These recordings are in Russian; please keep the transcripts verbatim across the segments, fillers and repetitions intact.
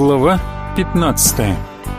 Глава пятнадцатая.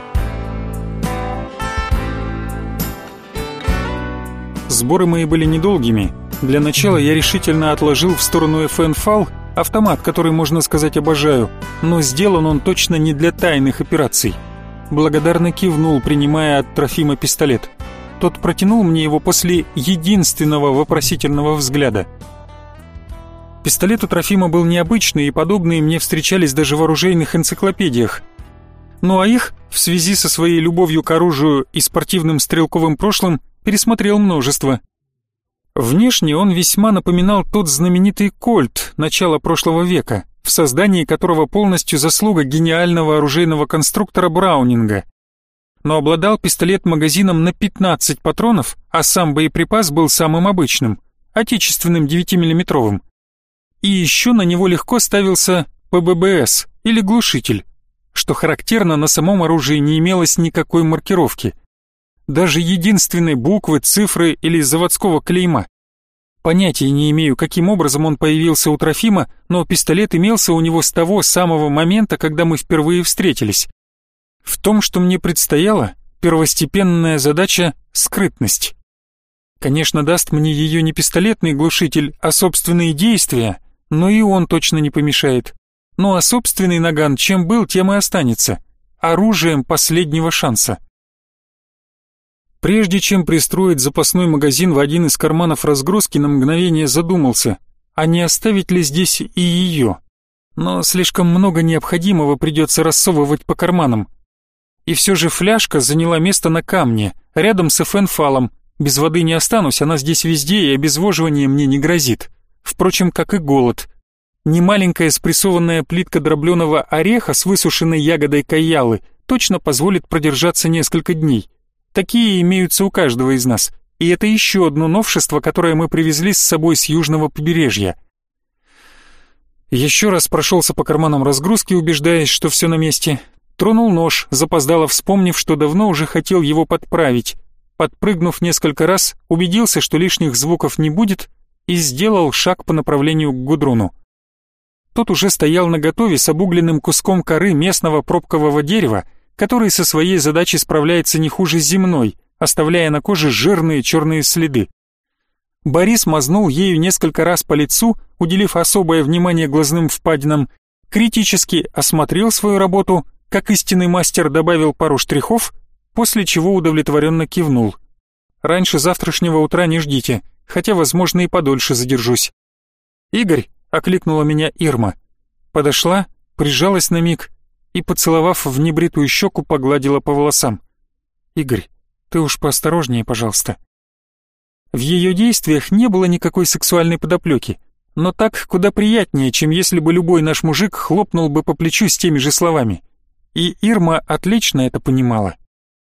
Сборы мои были недолгими. Для начала я решительно отложил в сторону эф эн-фал, автомат, который, можно сказать, обожаю, но сделан он точно не для тайных операций. Благодарно кивнул, принимая от Трофима пистолет. Тот протянул мне его после единственного вопросительного взгляда. Пистолет у Трофима был необычный, и подобные мне встречались даже в оружейных энциклопедиях. Ну а их, в связи со своей любовью к оружию и спортивным стрелковым прошлым, пересмотрел множество. Внешне он весьма напоминал тот знаменитый кольт начала прошлого века, в создании которого полностью заслуга гениального оружейного конструктора Браунинга. Но обладал пистолет магазином на пятнадцать патронов, а сам боеприпас был самым обычным, отечественным девятимиллиметровым. И еще на него легко ставился пэ бэ бэ эс или глушитель. Что характерно, на самом оружии не имелось никакой маркировки. Даже единственной буквы, цифры или заводского клейма. Понятия не имею, каким образом он появился у Трофима, но пистолет имелся у него с того самого момента, когда мы впервые встретились. В том, что мне предстояла первостепенная задача — скрытность. Конечно, даст мне ее не пистолетный глушитель, а собственные действия, но и он точно не помешает. Ну а собственный наган чем был, тем и останется. Оружием последнего шанса. Прежде чем пристроить запасной магазин в один из карманов разгрузки, на мгновение задумался, а не оставить ли здесь и ее. Но слишком много необходимого придется рассовывать по карманам. И все же фляжка заняла место на камне, рядом с эф эн-фалом. Без воды не останусь, она здесь везде, и обезвоживание мне не грозит. Впрочем, как и голод. Немаленькая спрессованная плитка дробленого ореха с высушенной ягодой каялы точно позволит продержаться несколько дней. Такие имеются у каждого из нас, и это еще одно новшество, которое мы привезли с собой с южного побережья. Еще раз прошелся по карманам разгрузки, убеждаясь, что все на месте. Тронул нож, запоздало вспомнив, что давно уже хотел его подправить. Подпрыгнув несколько раз, убедился, что лишних звуков не будет, и сделал шаг по направлению к Гудрону. Тот уже стоял наготове с обугленным куском коры местного пробкового дерева, который со своей задачей справляется не хуже земной, оставляя на коже жирные черные следы. Борис мазнул ею несколько раз по лицу, уделив особое внимание глазным впадинам, критически осмотрел свою работу, как истинный мастер добавил пару штрихов, после чего удовлетворенно кивнул. «Раньше завтрашнего утра не ждите, хотя, возможно, и подольше задержусь». «Игорь», — окликнула меня Ирма. Подошла, прижалась на миг и, поцеловав в небритую щеку, погладила по волосам. «Игорь, ты уж поосторожнее, пожалуйста». В ее действиях не было никакой сексуальной подоплеки, но так куда приятнее, чем если бы любой наш мужик хлопнул бы по плечу с теми же словами. И Ирма отлично это понимала.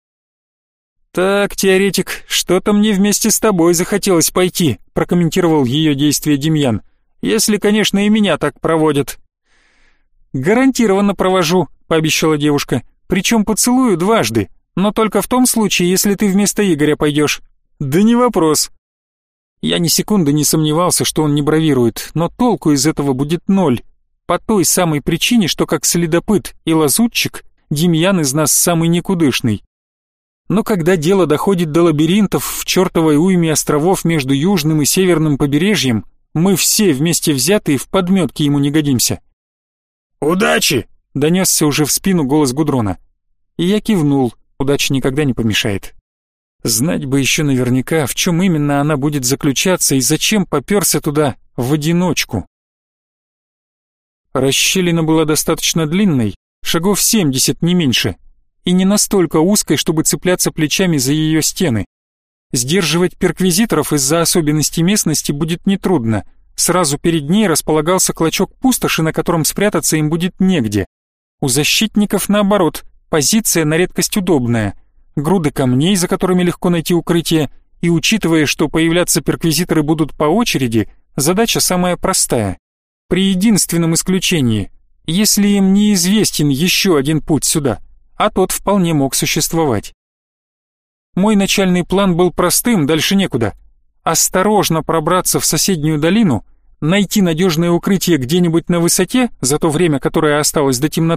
«Так, теоретик, что-то мне вместе с тобой захотелось пойти», прокомментировал ее действия Демьян. «Если, конечно, и меня так проводят». «Гарантированно провожу», — пообещала девушка. «Причем поцелую дважды, но только в том случае, если ты вместо Игоря пойдешь». «Да не вопрос». Я ни секунды не сомневался, что он не бравирует, но толку из этого будет ноль. По той самой причине, что как следопыт и лазутчик, Демьян из нас самый никудышный. Но когда дело доходит до лабиринтов в чертовой уйме островов между южным и северным побережьем, мы все вместе взятые в подметке ему не годимся. «Удачи!» — донесся уже в спину голос Гудрона. И я кивнул, удача никогда не помешает. Знать бы еще наверняка, в чем именно она будет заключаться и зачем попёрся туда в одиночку. Расщелина была достаточно длинной, шагов семьдесят, не меньше, и не настолько узкой, чтобы цепляться плечами за ее стены. Сдерживать перквизиторов из-за особенностей местности будет нетрудно. Сразу перед ней располагался клочок пустоши, на котором спрятаться им будет негде. У защитников, наоборот, позиция на редкость удобная. Груды камней, за которыми легко найти укрытие, и учитывая, что появляться перквизиторы будут по очереди, задача самая простая. При единственном исключении, если им неизвестен еще один путь сюда, а тот вполне мог существовать. Мой начальный план был простым, дальше некуда. Осторожно пробраться в соседнюю долину, найти надежное укрытие где-нибудь на высоте за то время, которое осталось до темноты,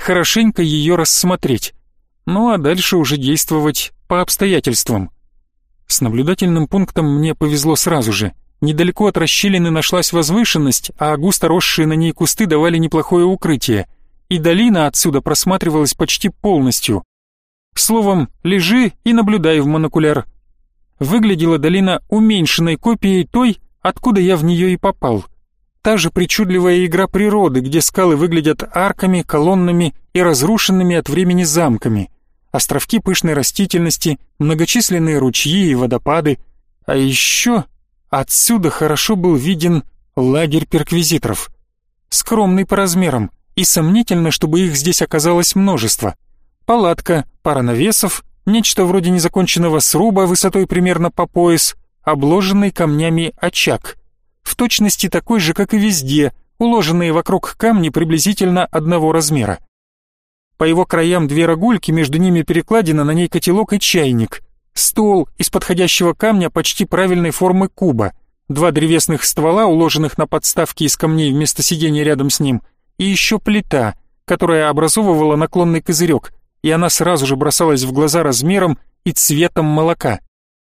хорошенько ее рассмотреть. Ну а дальше уже действовать по обстоятельствам. С наблюдательным пунктом мне повезло сразу же. Недалеко от расщелины нашлась возвышенность, а густо росшие на ней кусты давали неплохое укрытие, и долина отсюда просматривалась почти полностью. Словом, лежи и наблюдай в монокуляр. Выглядела долина уменьшенной копией той, откуда я в нее и попал. Та же причудливая игра природы, где скалы выглядят арками, колоннами и разрушенными от времени замками. Островки пышной растительности, многочисленные ручьи и водопады. А еще отсюда хорошо был виден лагерь перквизиторов. Скромный по размерам, и сомнительно, чтобы их здесь оказалось множество. Палатка, пара навесов, нечто вроде незаконченного сруба высотой примерно по пояс, обложенный камнями очаг. В точности такой же, как и везде, уложенные вокруг камни приблизительно одного размера. По его краям две рогульки, между ними перекладина, на ней котелок и чайник. Стол из подходящего камня почти правильной формы куба. Два древесных ствола, уложенных на подставки из камней вместо сидения рядом с ним. И еще плита, которая образовывала наклонный козырек, и она сразу же бросалась в глаза размером и цветом молока.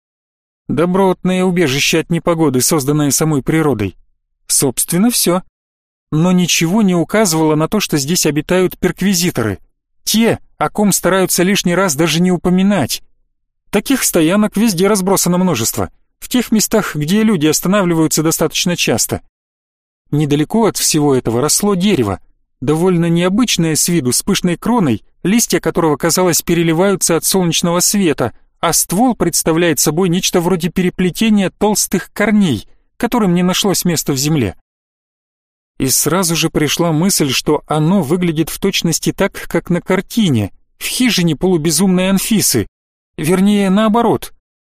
Добротное убежище от непогоды, созданное самой природой. Собственно, все. Но ничего не указывало на то, что здесь обитают перквизиторы. Те, о ком стараются лишний раз даже не упоминать. Таких стоянок везде разбросано множество. В тех местах, где люди останавливаются достаточно часто. Недалеко от всего этого росло дерево, довольно необычное с виду, с пышной кроной, листья которого, казалось, переливаются от солнечного света, а ствол представляет собой нечто вроде переплетения толстых корней, которым не нашлось места в земле. И сразу же пришла мысль, что оно выглядит в точности так, как на картине, в хижине полубезумной Анфисы. Вернее, наоборот.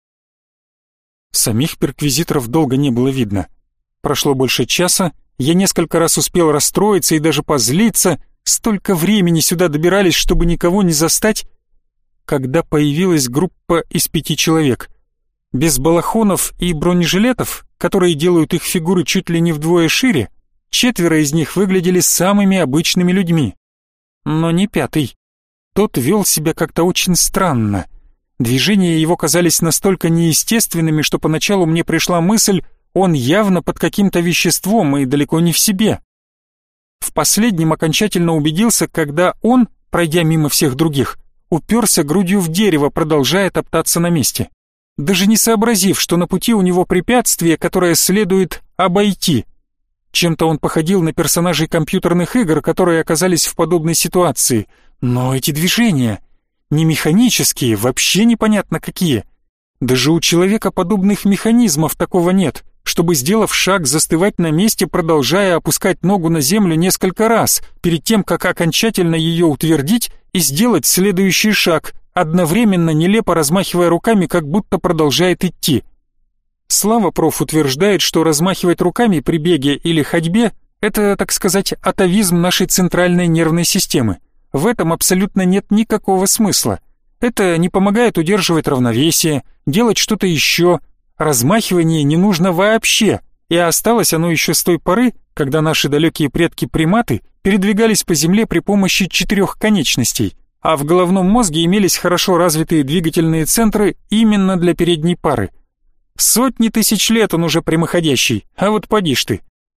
Самих перквизиторов долго не было видно. Прошло больше часа, я несколько раз успел расстроиться и даже позлиться, столько времени сюда добирались, чтобы никого не застать, когда появилась группа из пяти человек. Без балахонов и бронежилетов, которые делают их фигуры чуть ли не вдвое шире, четверо из них выглядели самыми обычными людьми. Но не пятый. Тот вел себя как-то очень странно. Движения его казались настолько неестественными, что поначалу мне пришла мысль, он явно под каким-то веществом и далеко не в себе. В последнем окончательно убедился, когда он, пройдя мимо всех других, уперся грудью в дерево, продолжая топтаться на месте, даже не сообразив, что на пути у него препятствие, которое следует обойти. Чем-то он походил на персонажей компьютерных игр, которые оказались в подобной ситуации, но эти движения не механические, вообще непонятно какие. Даже у человека подобных механизмов такого нет, чтобы, сделав шаг, застывать на месте, продолжая опускать ногу на землю несколько раз, перед тем, как окончательно ее утвердить и сделать следующий шаг, одновременно нелепо размахивая руками, как будто продолжает идти. Слава проф утверждает, что размахивать руками при беге или ходьбе – это, так сказать, атовизм нашей центральной нервной системы. В этом абсолютно нет никакого смысла. Это не помогает удерживать равновесие, делать что-то еще. Размахивание не нужно вообще, и осталось оно еще с той поры, когда наши далекие предки-приматы передвигались по земле при помощи четырех конечностей, а в головном мозге имелись хорошо развитые двигательные центры именно для передней пары. Сотни тысяч лет он уже прямоходящий, а вот поди ж ты.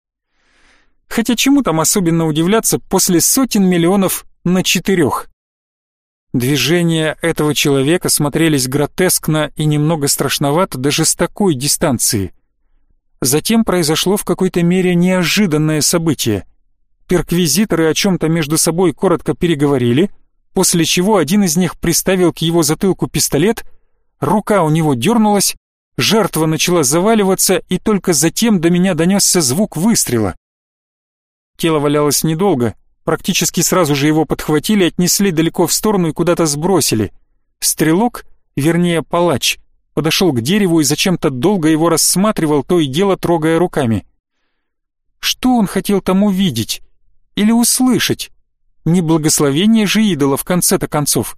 Хотя чему там особенно удивляться после сотен миллионов на четырех? Движения этого человека смотрелись гротескно и немного страшновато даже с такой дистанции. Затем произошло в какой-то мере неожиданное событие. Перквизиторы о чем-то между собой коротко переговорили, после чего один из них приставил к его затылку пистолет, рука у него дернулась, жертва начала заваливаться, и только затем до меня донесся звук выстрела. Тело валялось недолго, практически сразу же его подхватили, отнесли далеко в сторону и куда-то сбросили. Стрелок, вернее палач, подошел к дереву и зачем-то долго его рассматривал, то и дело трогая руками. Что он хотел там увидеть? Или услышать? Не благословение же идола в конце-то концов.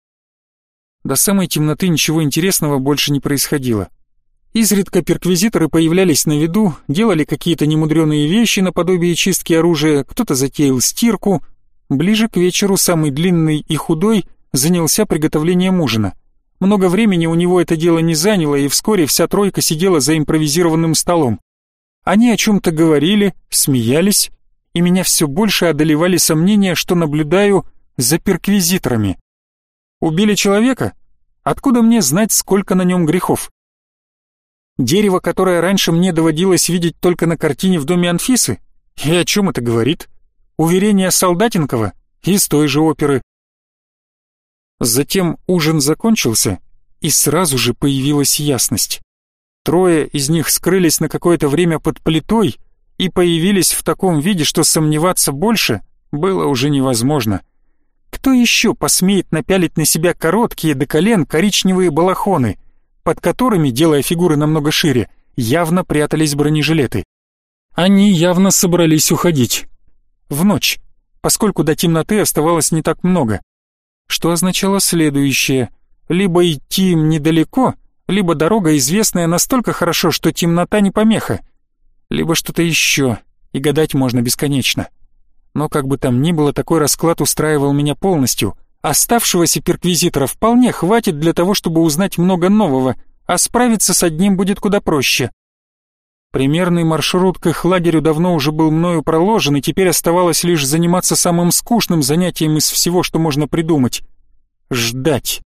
До самой темноты ничего интересного больше не происходило. Изредка перквизиторы появлялись на виду, делали какие-то немудреные вещи наподобие чистки оружия, кто-то затеял стирку. Ближе к вечеру самый длинный и худой занялся приготовлением ужина. Много времени у него это дело не заняло, и вскоре вся тройка сидела за импровизированным столом. Они о чем-то говорили, смеялись, и меня все больше одолевали сомнения, что наблюдаю за перквизиторами. Убили человека? Откуда мне знать, сколько на нем грехов? Дерево, которое раньше мне доводилось видеть только на картине в доме Анфисы? И о чем это говорит? Уверение Солдатенкова из той же оперы. Затем ужин закончился, и сразу же появилась ясность. Трое из них скрылись на какое-то время под плитой и появились в таком виде, что сомневаться больше было уже невозможно. Кто еще посмеет напялить на себя короткие до колен коричневые балахоны, под которыми, делая фигуры намного шире, явно прятались бронежилеты? Они явно собрались уходить. В ночь, поскольку до темноты оставалось не так много. Что означало следующее: либо идти им недалеко, либо дорога известная настолько хорошо, что темнота не помеха, либо что-то еще, и гадать можно бесконечно. Но как бы там ни было, такой расклад устраивал меня полностью. Оставшегося перквизитора вполне хватит для того, чтобы узнать много нового, а справиться с одним будет куда проще. Примерный маршрут к их лагерю давно уже был мною проложен, и теперь оставалось лишь заниматься самым скучным занятием из всего, что можно придумать — ждать.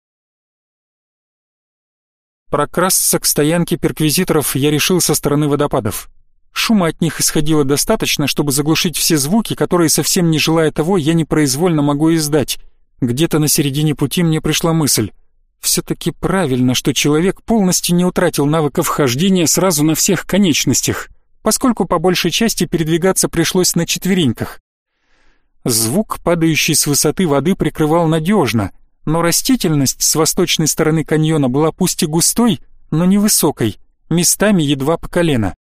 Прокрасться к стоянке перквизиторов я решил со стороны водопадов. Шума от них исходило достаточно, чтобы заглушить все звуки, которые, совсем не желая того, я непроизвольно могу издать. Где-то на середине пути мне пришла мысль: все-таки правильно, что человек полностью не утратил навыков хождения сразу на всех конечностях, поскольку по большей части передвигаться пришлось на четвереньках. Звук, падающий с высоты воды, прикрывал надежно, но растительность с восточной стороны каньона была пусть и густой, но невысокой, местами едва по колено.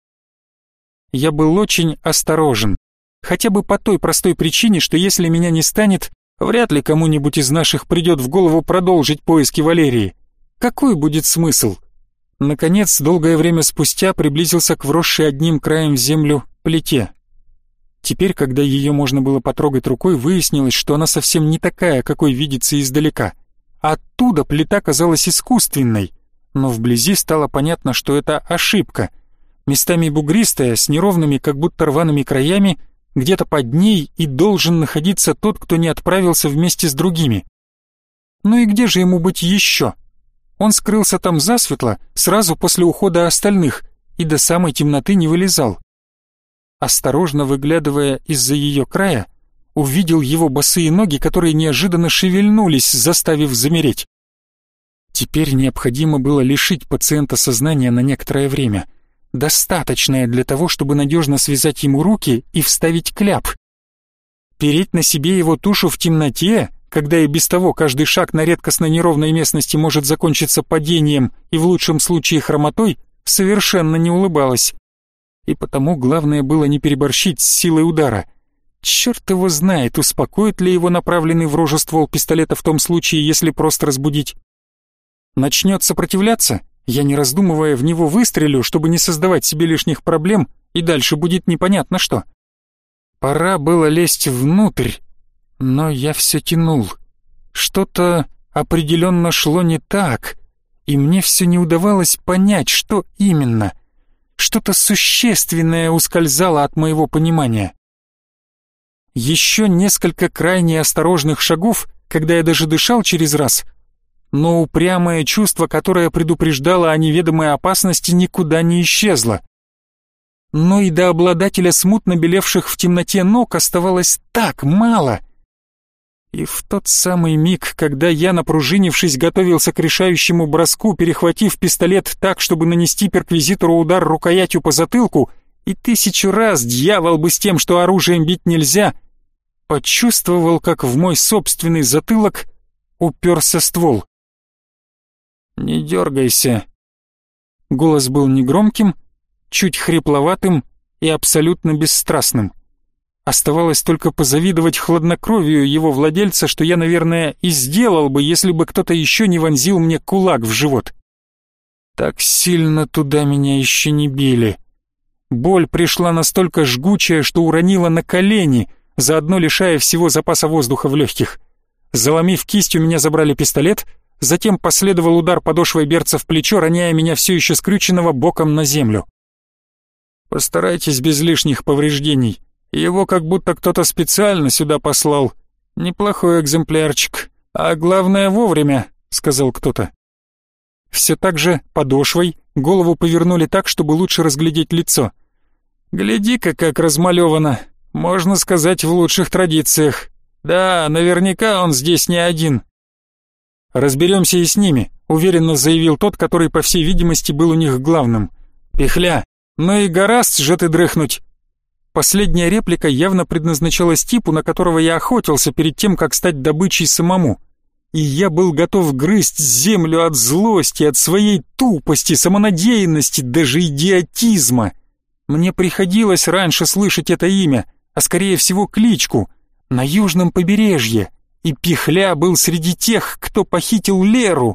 Я был очень осторожен, хотя бы по той простой причине, что если меня не станет, вряд ли кому-нибудь из наших придет в голову продолжить поиски Валерии. Какой будет смысл? Наконец, долгое время спустя приблизился к вросшей одним краем в землю плите. Теперь, когда ее можно было потрогать рукой, выяснилось, что она совсем не такая, какой видится издалека. Оттуда плита казалась искусственной, но вблизи стало понятно, что это ошибка. Местами бугристая, с неровными, как будто рваными краями, где-то под ней и должен находиться тот, кто не отправился вместе с другими. Ну и где же ему быть еще? Он скрылся там засветло, сразу после ухода остальных, и до самой темноты не вылезал. Осторожно выглядывая из-за ее края, увидел его босые ноги, которые неожиданно шевельнулись, заставив замереть. Теперь необходимо было лишить пациента сознания на некоторое время, достаточное для того, чтобы надежно связать ему руки и вставить кляп. Переть на себе его тушу в темноте, когда и без того каждый шаг на редкостно неровной местности может закончиться падением и в лучшем случае хромотой, совершенно не улыбалось. И потому главное было не переборщить с силой удара. Черт его знает, успокоит ли его направленный в рожу ствол пистолета в том случае, если просто разбудить. Начнет сопротивляться, я, не раздумывая, в него выстрелю, чтобы не создавать себе лишних проблем, и дальше будет непонятно что. Пора было лезть внутрь, но я все тянул. Что-то определенно шло не так, и мне все не удавалось понять, что именно. Что-то существенное ускользало от моего понимания. Еще несколько крайне осторожных шагов, когда я даже дышал через раз, но упрямое чувство, которое предупреждало о неведомой опасности, никуда не исчезло. Но и до обладателя смутно белевших в темноте ног оставалось так мало. И в тот самый миг, когда я, напружинившись, готовился к решающему броску, перехватив пистолет так, чтобы нанести перквизитору удар рукоятью по затылку, и тысячу раз, дьявол бы с тем, что оружием бить нельзя, почувствовал, как в мой собственный затылок уперся ствол. «Не дергайся». Голос был негромким, чуть хрипловатым и абсолютно бесстрастным. Оставалось только позавидовать хладнокровию его владельца, что я, наверное, и сделал бы, если бы кто-то еще не вонзил мне кулак в живот. Так сильно туда меня еще не били. Боль пришла настолько жгучая, что уронила на колени, заодно лишая всего запаса воздуха в легких. Заломив кисть, у меня забрали пистолет, затем последовал удар подошвой берца в плечо, роняя меня все еще скрюченного боком на землю. «Постарайтесь без лишних повреждений. Его как будто кто-то специально сюда послал. Неплохой экземплярчик. А главное вовремя», — сказал кто-то. Все так же подошвой голову повернули так, чтобы лучше разглядеть лицо. «Гляди-ка, как размалевано. Можно сказать, в лучших традициях. Да, наверняка он здесь не один». «Разберемся и с ними», — уверенно заявил тот, который, по всей видимости, был у них главным. «Пихля, ну и гораст же ты дрыхнуть». Последняя реплика явно предназначалась типу, на которого я охотился перед тем, как стать добычей самому. И я был готов грызть землю от злости, от своей тупости, самонадеянности, даже идиотизма. Мне приходилось раньше слышать это имя, а скорее всего кличку, на южном побережье, и Пихля был среди тех, кто похитил Леру.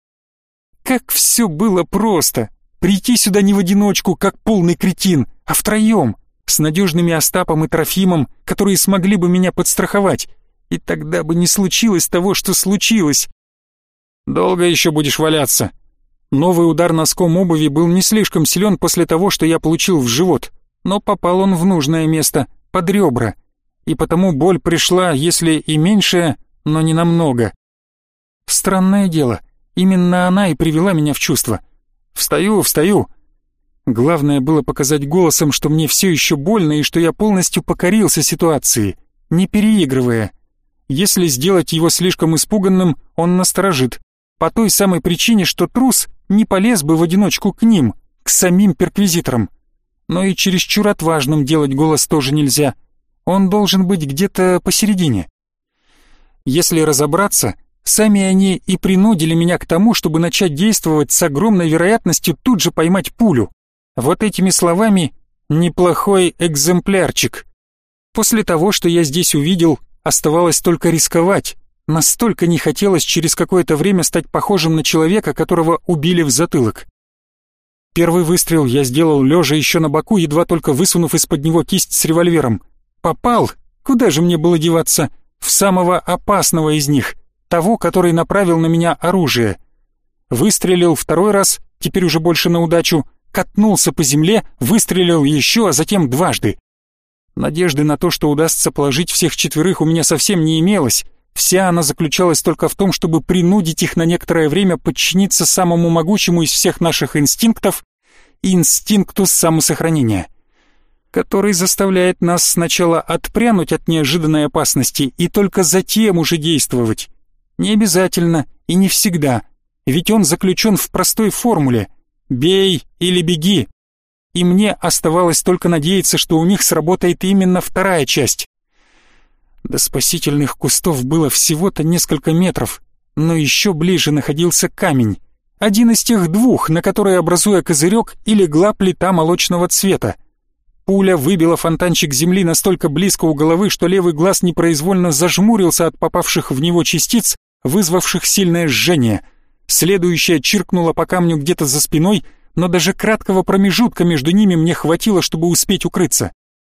Как все было просто! Прийти сюда не в одиночку, как полный кретин, а втроем, с надежными Остапом и Трофимом, которые смогли бы меня подстраховать, и тогда бы не случилось того, что случилось. «Долго еще будешь валяться?» Новый удар носком обуви был не слишком силен после того, что я получил в живот, но попал он в нужное место, под ребра, и потому боль пришла, если и меньшая, но не намного. Странное дело, именно она и привела меня в чувство. «Встаю, встаю!» Главное было показать голосом, что мне все еще больно и что я полностью покорился ситуации, не переигрывая. Если сделать его слишком испуганным, он насторожит. По той самой причине, что трус не полез бы в одиночку к ним, к самим перквизиторам. Но и чересчур отважным делать голос тоже нельзя. Он должен быть где-то посередине. Если разобраться, сами они и принудили меня к тому, чтобы начать действовать с огромной вероятностью тут же поймать пулю. Вот этими словами «неплохой экземплярчик». После того, что я здесь увидел, оставалось только рисковать. Настолько не хотелось через какое-то время стать похожим на человека, которого убили в затылок. Первый выстрел я сделал лежа еще на боку, едва только высунув из-под него кисть с револьвером. Попал, куда же мне было деваться, в самого опасного из них, того, который направил на меня оружие. Выстрелил второй раз, теперь уже больше на удачу, катнулся по земле, выстрелил еще, а затем дважды. Надежды на то, что удастся положить всех четверых, у меня совсем не имелось. Вся она заключалась только в том, чтобы принудить их на некоторое время подчиниться самому могучему из всех наших инстинктов — инстинкту самосохранения, который заставляет нас сначала отпрянуть от неожиданной опасности и только затем уже действовать. Не обязательно и не всегда, ведь он заключен в простой формуле «бей или беги». И мне оставалось только надеяться, что у них сработает именно вторая часть. До спасительных кустов было всего-то несколько метров, но еще ближе находился камень. Один из тех двух, на которые, образуя козырек, и легла плита молочного цвета. Пуля выбила фонтанчик земли настолько близко у головы, что левый глаз непроизвольно зажмурился от попавших в него частиц, вызвавших сильное жжение. Следующая чиркнула по камню где-то за спиной, но даже краткого промежутка между ними мне хватило, чтобы успеть укрыться.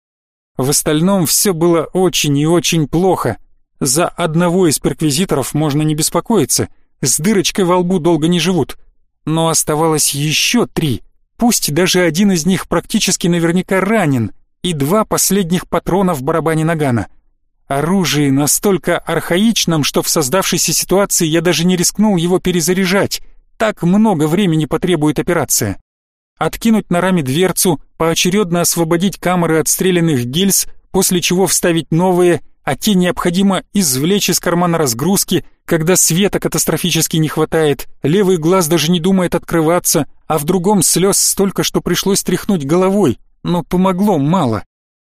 В остальном все было очень и очень плохо. За одного из перквизиторов можно не беспокоиться, с дырочкой во лбу долго не живут. Но оставалось еще три, пусть даже один из них практически наверняка ранен, и два последних патрона в барабане нагана. Оружие настолько архаичным, что в создавшейся ситуации я даже не рискнул его перезаряжать. Так много времени потребует операция. Откинуть на раме дверцу, поочередно освободить камеры отстрелянных гильз, после чего вставить новые, а те необходимо извлечь из кармана разгрузки, когда света катастрофически не хватает, левый глаз даже не думает открываться, а в другом слез столько, что пришлось тряхнуть головой, но помогло мало.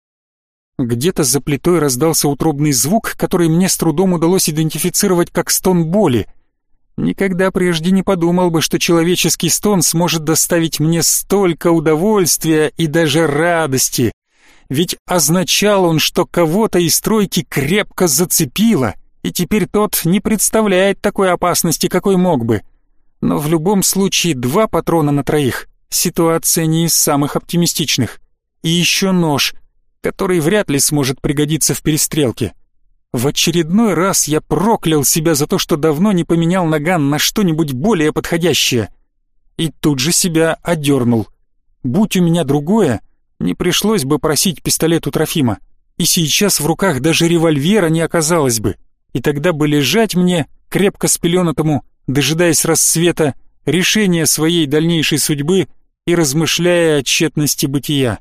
Где-то за плитой раздался утробный звук, который мне с трудом удалось идентифицировать как стон боли. Никогда прежде не подумал бы, что человеческий стон сможет доставить мне столько удовольствия и даже радости. Ведь означал он, что кого-то из тройки крепко зацепило, и теперь тот не представляет такой опасности, какой мог бы. Но в любом случае два патрона на троих — ситуация не из самых оптимистичных. И еще нож. который вряд ли сможет пригодиться в перестрелке. В очередной раз я проклял себя за то, что давно не поменял наган на что-нибудь более подходящее. И тут же себя одернул. Будь у меня другое, не пришлось бы просить пистолет у Трофима. И сейчас в руках даже револьвера не оказалось бы. И тогда бы лежать мне, крепко спеленатому, дожидаясь рассвета, решения своей дальнейшей судьбы и размышляя о тщетности бытия.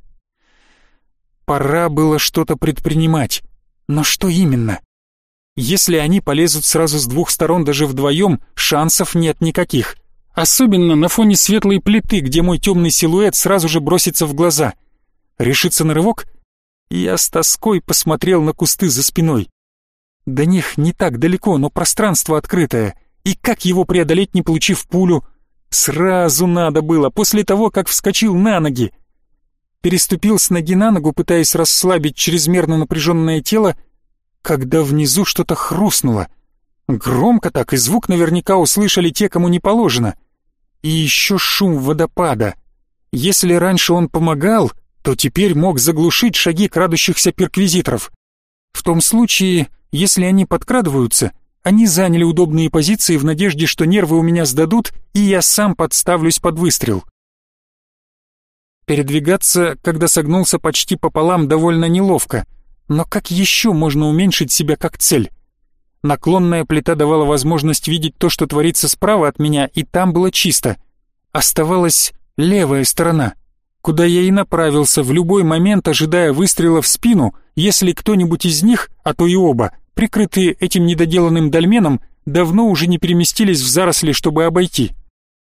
Пора было что-то предпринимать. Но что именно? Если они полезут сразу с двух сторон даже вдвоем, шансов нет никаких. Особенно на фоне светлой плиты, где мой темный силуэт сразу же бросится в глаза. Решиться на рывок? Я с тоской посмотрел на кусты за спиной. До них не так далеко, но пространство открытое. И как его преодолеть, не получив пулю? Сразу надо было, после того, как вскочил на ноги. Переступил с ноги на ногу, пытаясь расслабить чрезмерно напряженное тело, когда внизу что-то хрустнуло. Громко так, и звук наверняка услышали те, кому не положено. И еще шум водопада. Если раньше он помогал, то теперь мог заглушить шаги крадущихся перквизиторов. В том случае, если они подкрадываются, они заняли удобные позиции в надежде, что нервы у меня сдадут, и я сам подставлюсь под выстрел. Передвигаться, когда согнулся почти пополам, довольно неловко, но как еще можно уменьшить себя как цель? Наклонная плита давала возможность видеть то, что творится справа от меня, и там было чисто. Оставалась левая сторона, куда я и направился в любой момент, ожидая выстрела в спину, если кто-нибудь из них, а то и оба, прикрытые этим недоделанным дольменом, давно уже не переместились в заросли, чтобы обойти.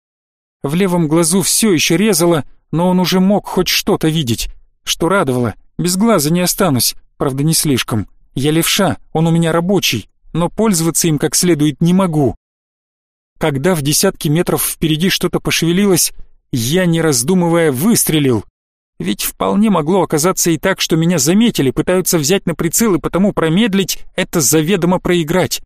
В левом глазу все еще резало, но он уже мог хоть что-то видеть, что радовало. Без глаза не останусь, правда не слишком. Я левша, он у меня рабочий, но пользоваться им как следует не могу. Когда в десятки метров впереди что-то пошевелилось, я, не раздумывая, выстрелил. Ведь вполне могло оказаться и так, что меня заметили, пытаются взять на прицел, и потому промедлить — это заведомо проиграть.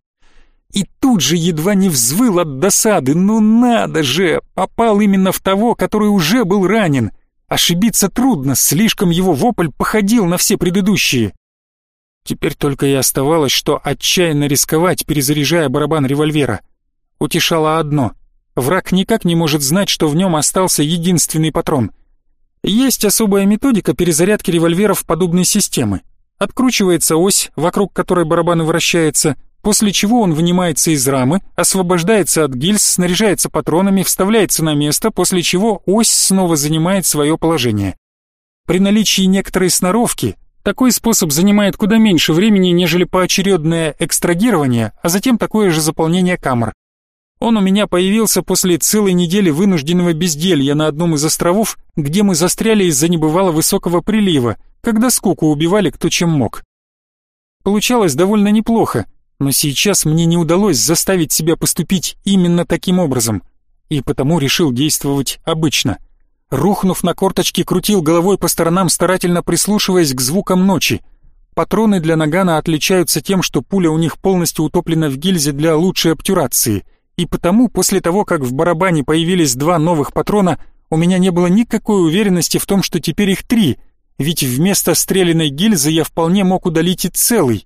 И тут же едва не взвыл от досады. Ну надо же, попал именно в того, который уже был ранен. Ошибиться трудно, слишком его вопль походил на все предыдущие. Теперь только и оставалось, что отчаянно рисковать, перезаряжая барабан револьвера. Утешало одно: враг никак не может знать, что в нем остался единственный патрон. Есть особая методика перезарядки револьверов подобной системы. Откручивается ось, вокруг которой барабан вращается, после чего он вынимается из рамы, освобождается от гильз, снаряжается патронами, вставляется на место, после чего ось снова занимает свое положение. При наличии некоторой сноровки такой способ занимает куда меньше времени, нежели поочередное экстрагирование, а затем такое же заполнение камер. Он у меня появился после целой недели вынужденного безделья на одном из островов, где мы застряли из-за небывало высокого прилива, когда скуку убивали кто чем мог. Получалось довольно неплохо, но сейчас мне не удалось заставить себя поступить именно таким образом, и потому решил действовать обычно. Рухнув на корточки, крутил головой по сторонам, старательно прислушиваясь к звукам ночи. Патроны для нагана отличаются тем, что пуля у них полностью утоплена в гильзе для лучшей обтюрации, и потому после того, как в барабане появились два новых патрона, у меня не было никакой уверенности в том, что теперь их три, ведь вместо стреляной гильзы я вполне мог удалить и целый.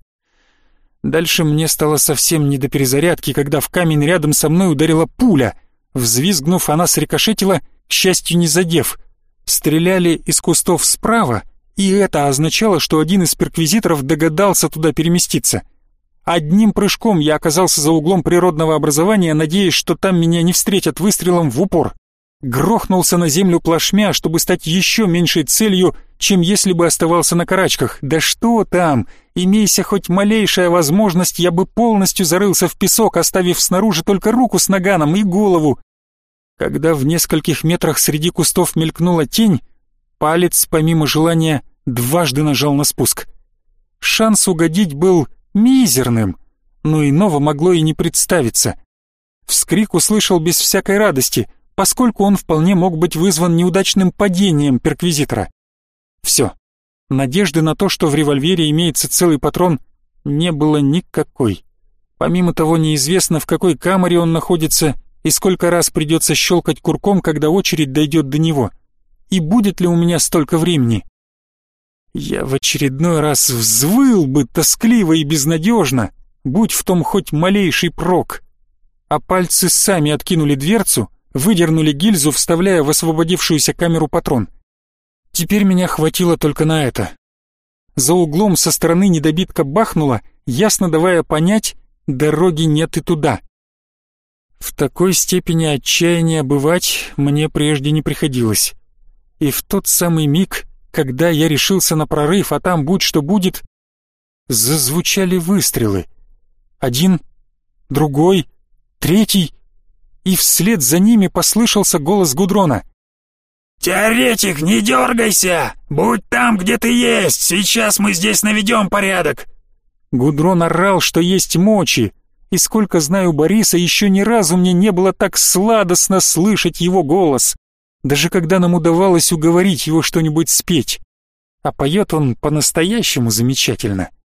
Дальше мне стало совсем не до перезарядки, когда в камень рядом со мной ударила пуля. Взвизгнув, она срикошетила, к счастью, не задев. Стреляли из кустов справа, и это означало, что один из перквизиторов догадался туда переместиться. Одним прыжком я оказался за углом природного образования, надеясь, что там меня не встретят выстрелом в упор. Грохнулся на землю плашмя, чтобы стать еще меньшей целью, чем если бы оставался на карачках. Да что там! Имейся хоть малейшая возможность, я бы полностью зарылся в песок, оставив снаружи только руку с наганом и голову. Когда в нескольких метрах среди кустов мелькнула тень, палец, помимо желания, дважды нажал на спуск. Шанс угодить был мизерным, но иного могло и не представиться. Вскрик услышал без всякой радости, поскольку он вполне мог быть вызван неудачным падением перквизитора. Все. Надежды на то, что в револьвере имеется целый патрон, не было никакой. Помимо того, неизвестно, в какой камере он находится и сколько раз придется щелкать курком, когда очередь дойдет до него. И будет ли у меня столько времени? Я в очередной раз взвыл бы тоскливо и безнадежно, будь в том хоть малейший прок. А пальцы сами откинули дверцу, выдернули гильзу, вставляя в освободившуюся камеру патрон. Теперь меня хватило только на это. За углом со стороны недобитка бахнуло, ясно давая понять, дороги нет и туда. В такой степени отчаяния бывать мне прежде не приходилось. И в тот самый миг, когда я решился на прорыв, а там будь что будет, зазвучали выстрелы. Один, другой, третий, и вслед за ними послышался голос Гудрона. «Теоретик, не дергайся! Будь там, где ты есть! Сейчас мы здесь наведем порядок!» Гудрон орал, что есть мочи, и сколько знаю Бориса, еще ни разу мне не было так сладостно слышать его голос, даже когда нам удавалось уговорить его что-нибудь спеть. А поет он по-настоящему замечательно.